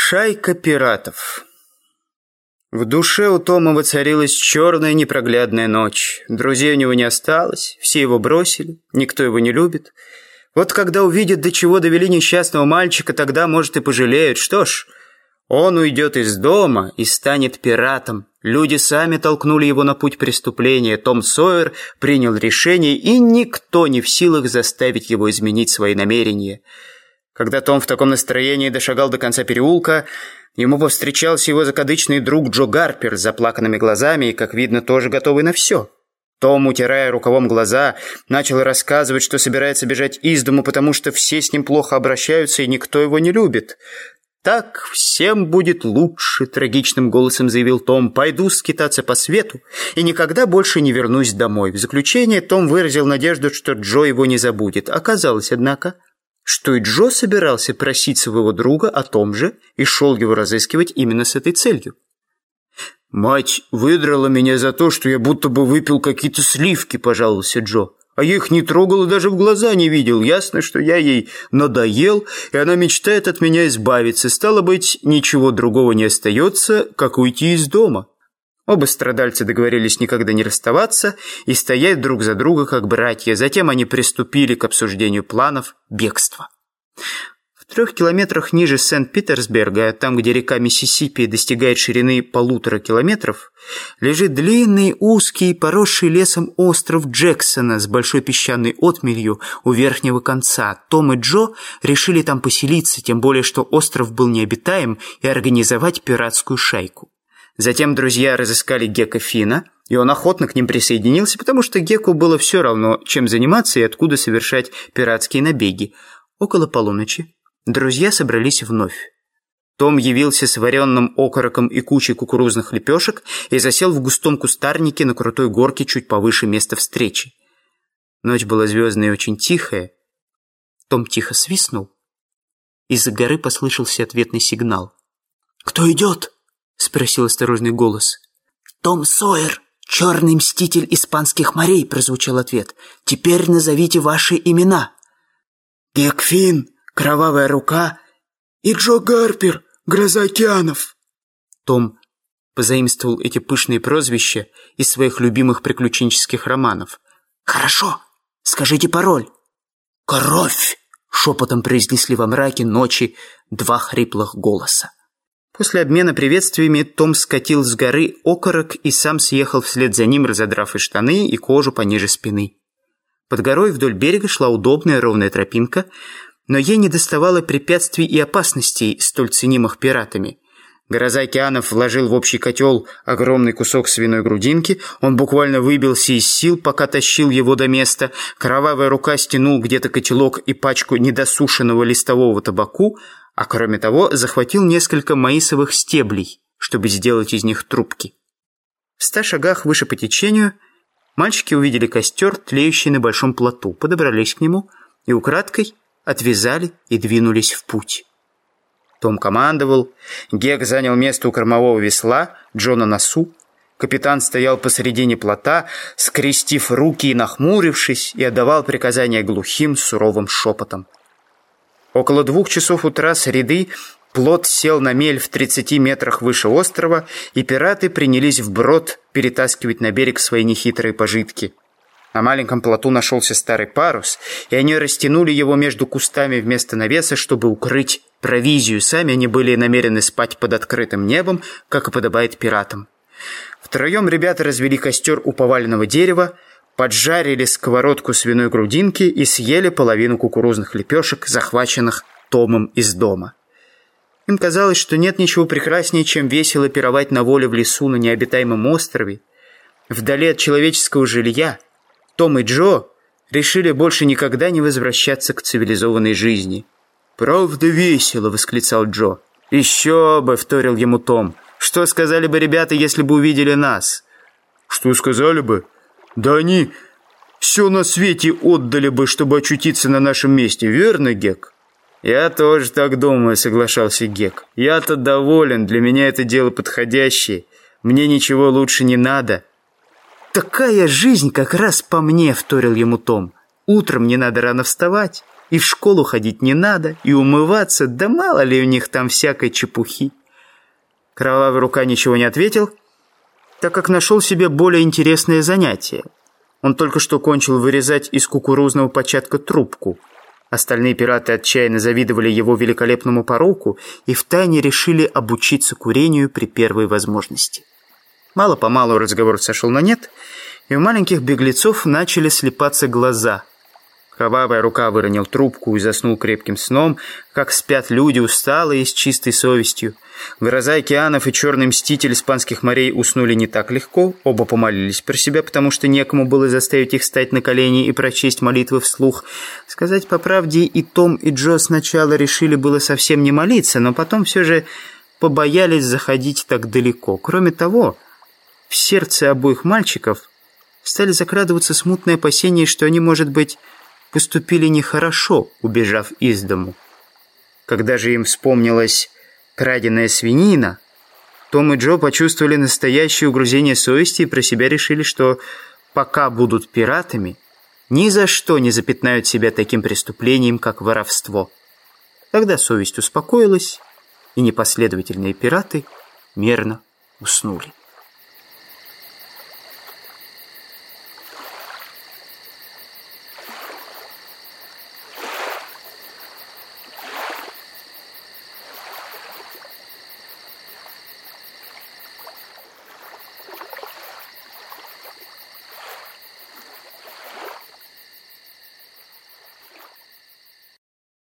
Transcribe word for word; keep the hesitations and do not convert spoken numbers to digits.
Шайка пиратов. В душе у Тома воцарилась черная непроглядная ночь. Друзей у него не осталось, все его бросили, никто его не любит. Вот когда увидят, до чего довели несчастного мальчика, тогда, может, и пожалеют. Что ж, он уйдет из дома и станет пиратом. Люди сами толкнули его на путь преступления. Том Сойер принял решение, и никто не в силах заставить его изменить свои намерения. Когда Том в таком настроении дошагал до конца переулка, ему повстречался его закадычный друг Джо Гарпер с заплаканными глазами и, как видно, тоже готовый на все. Том, утирая рукавом глаза, начал рассказывать, что собирается бежать из дому, потому что все с ним плохо обращаются и никто его не любит. «Так всем будет лучше», — трагичным голосом заявил Том. «Пойду скитаться по свету и никогда больше не вернусь домой». В заключение Том выразил надежду, что Джо его не забудет. Оказалось, однако, что и Джо собирался просить своего друга о том же и шел его разыскивать именно с этой целью. «Мать выдрала меня за то, что я будто бы выпил какие-то сливки», — пожаловался Джо. «А я их не трогал и даже в глаза не видел. Ясно, что я ей надоел, и она мечтает от меня избавиться. Стало быть, ничего другого не остается, как уйти из дома». Оба страдальца договорились никогда не расставаться и стоять друг за друга как братья. Затем они приступили к обсуждению планов бегства. В трех километрах ниже Сент-Питерсберга, там, где река Миссисипи достигает ширины полутора километров, лежит длинный, узкий, поросший лесом остров Джексона с большой песчаной отмелью у верхнего конца. Том и Джо решили там поселиться, тем более, что остров был необитаем, и организовать пиратскую шайку. Затем друзья разыскали Гека Финна, и он охотно к ним присоединился, потому что Геку было все равно, чем заниматься и откуда совершать пиратские набеги. Около полуночи друзья собрались вновь. Том явился с вареным окороком и кучей кукурузных лепешек и засел в густом кустарнике на крутой горке чуть повыше места встречи. Ночь была звездная и очень тихая. Том тихо свистнул. Из-за горы послышался ответный сигнал. «Кто идет?» — спросил осторожный голос. «Том Сойер, черный мститель испанских морей», — прозвучал ответ. «Теперь назовите ваши имена». «Гек Финн, Кровавая рука, и Джо Гарпер, Гроза океанов». Том позаимствовал эти пышные прозвища из своих любимых приключенческих романов. «Хорошо, скажите пароль». «Кровь!» — шепотом произнесли во мраке ночи два хриплых голоса. После обмена приветствиями Том скатил с горы окорок и сам съехал вслед за ним, разодрав и штаны, и кожу пониже спины. Под горой вдоль берега шла удобная ровная тропинка, но ей недоставало препятствий и опасностей, столь ценимых пиратами. Гроза океанов вложил в общий котел огромный кусок свиной грудинки. Он буквально выбился из сил, пока тащил его до места. Кровавая рука стянул где-то котелок и пачку недосушенного листового табаку, а кроме того захватил несколько маисовых стеблей, чтобы сделать из них трубки. В ста шагах выше по течению мальчики увидели костер, тлеющий на большом плоту, подобрались к нему и украдкой отвязали и двинулись в путь. Том командовал, Гек занял место у кормового весла, Джо на носу. Капитан стоял посредине плота, скрестив руки и нахмурившись, и отдавал приказания глухим, суровым шепотом. Около двух часов утра среды плот сел на мель в тридцати метрах выше острова, и пираты принялись вброд перетаскивать на берег свои нехитрые пожитки. На маленьком плоту нашелся старый парус, и они растянули его между кустами вместо навеса, чтобы укрыть провизию. Сами они были намерены спать под открытым небом, как и подобает пиратам. Втроем ребята развели костер у поваленного дерева, поджарили сковородку свиной грудинки и съели половину кукурузных лепешек, захваченных Томом из дома. Им казалось, что нет ничего прекраснее, чем весело пировать на воле в лесу на необитаемом острове. Вдали от человеческого жилья Том и Джо решили больше никогда не возвращаться к цивилизованной жизни. «Правда весело!» — восклицал Джо. «Еще бы!» — вторил ему Том. «Что сказали бы ребята, если бы увидели нас?» «Что сказали бы? Да они все на свете отдали бы, чтобы очутиться на нашем месте, верно, Гек?» «Я тоже так думаю», — соглашался Гек. «Я-то доволен, для меня это дело подходящее. Мне ничего лучше не надо». «Такая жизнь как раз по мне», — вторил ему Том. «Утром не надо рано вставать, И в школу ходить не надо, и умываться, да мало ли у них там всякой чепухи. Кровавая рука ничего не ответил, так как нашел себе более интересное занятие. Он только что кончил вырезать из кукурузного початка трубку. Остальные пираты отчаянно завидовали его великолепному пороку и втайне решили обучиться курению при первой возможности. Мало-помалу разговор сошел на нет, и у маленьких беглецов начали слепаться глаза. Кровавая рука выронил трубку и заснул крепким сном, как спят люди усталые и с чистой совестью. Гроза океанов и черный мститель испанских морей уснули не так легко, оба помолились про себя, потому что некому было заставить их встать на колени и прочесть молитвы вслух. Сказать по правде, и Том, и Джо сначала решили было совсем не молиться, но потом все же побоялись заходить так далеко. Кроме того, в сердце обоих мальчиков стали закрадываться смутные опасения, что они, может быть, поступили нехорошо, убежав из дому. Когда же им вспомнилась краденая свинина, Том и Джо почувствовали настоящее угрызение совести и про себя решили, что пока будут пиратами, ни за что не запятнают себя таким преступлением, как воровство. Тогда совесть успокоилась, и непоследовательные пираты мирно уснули.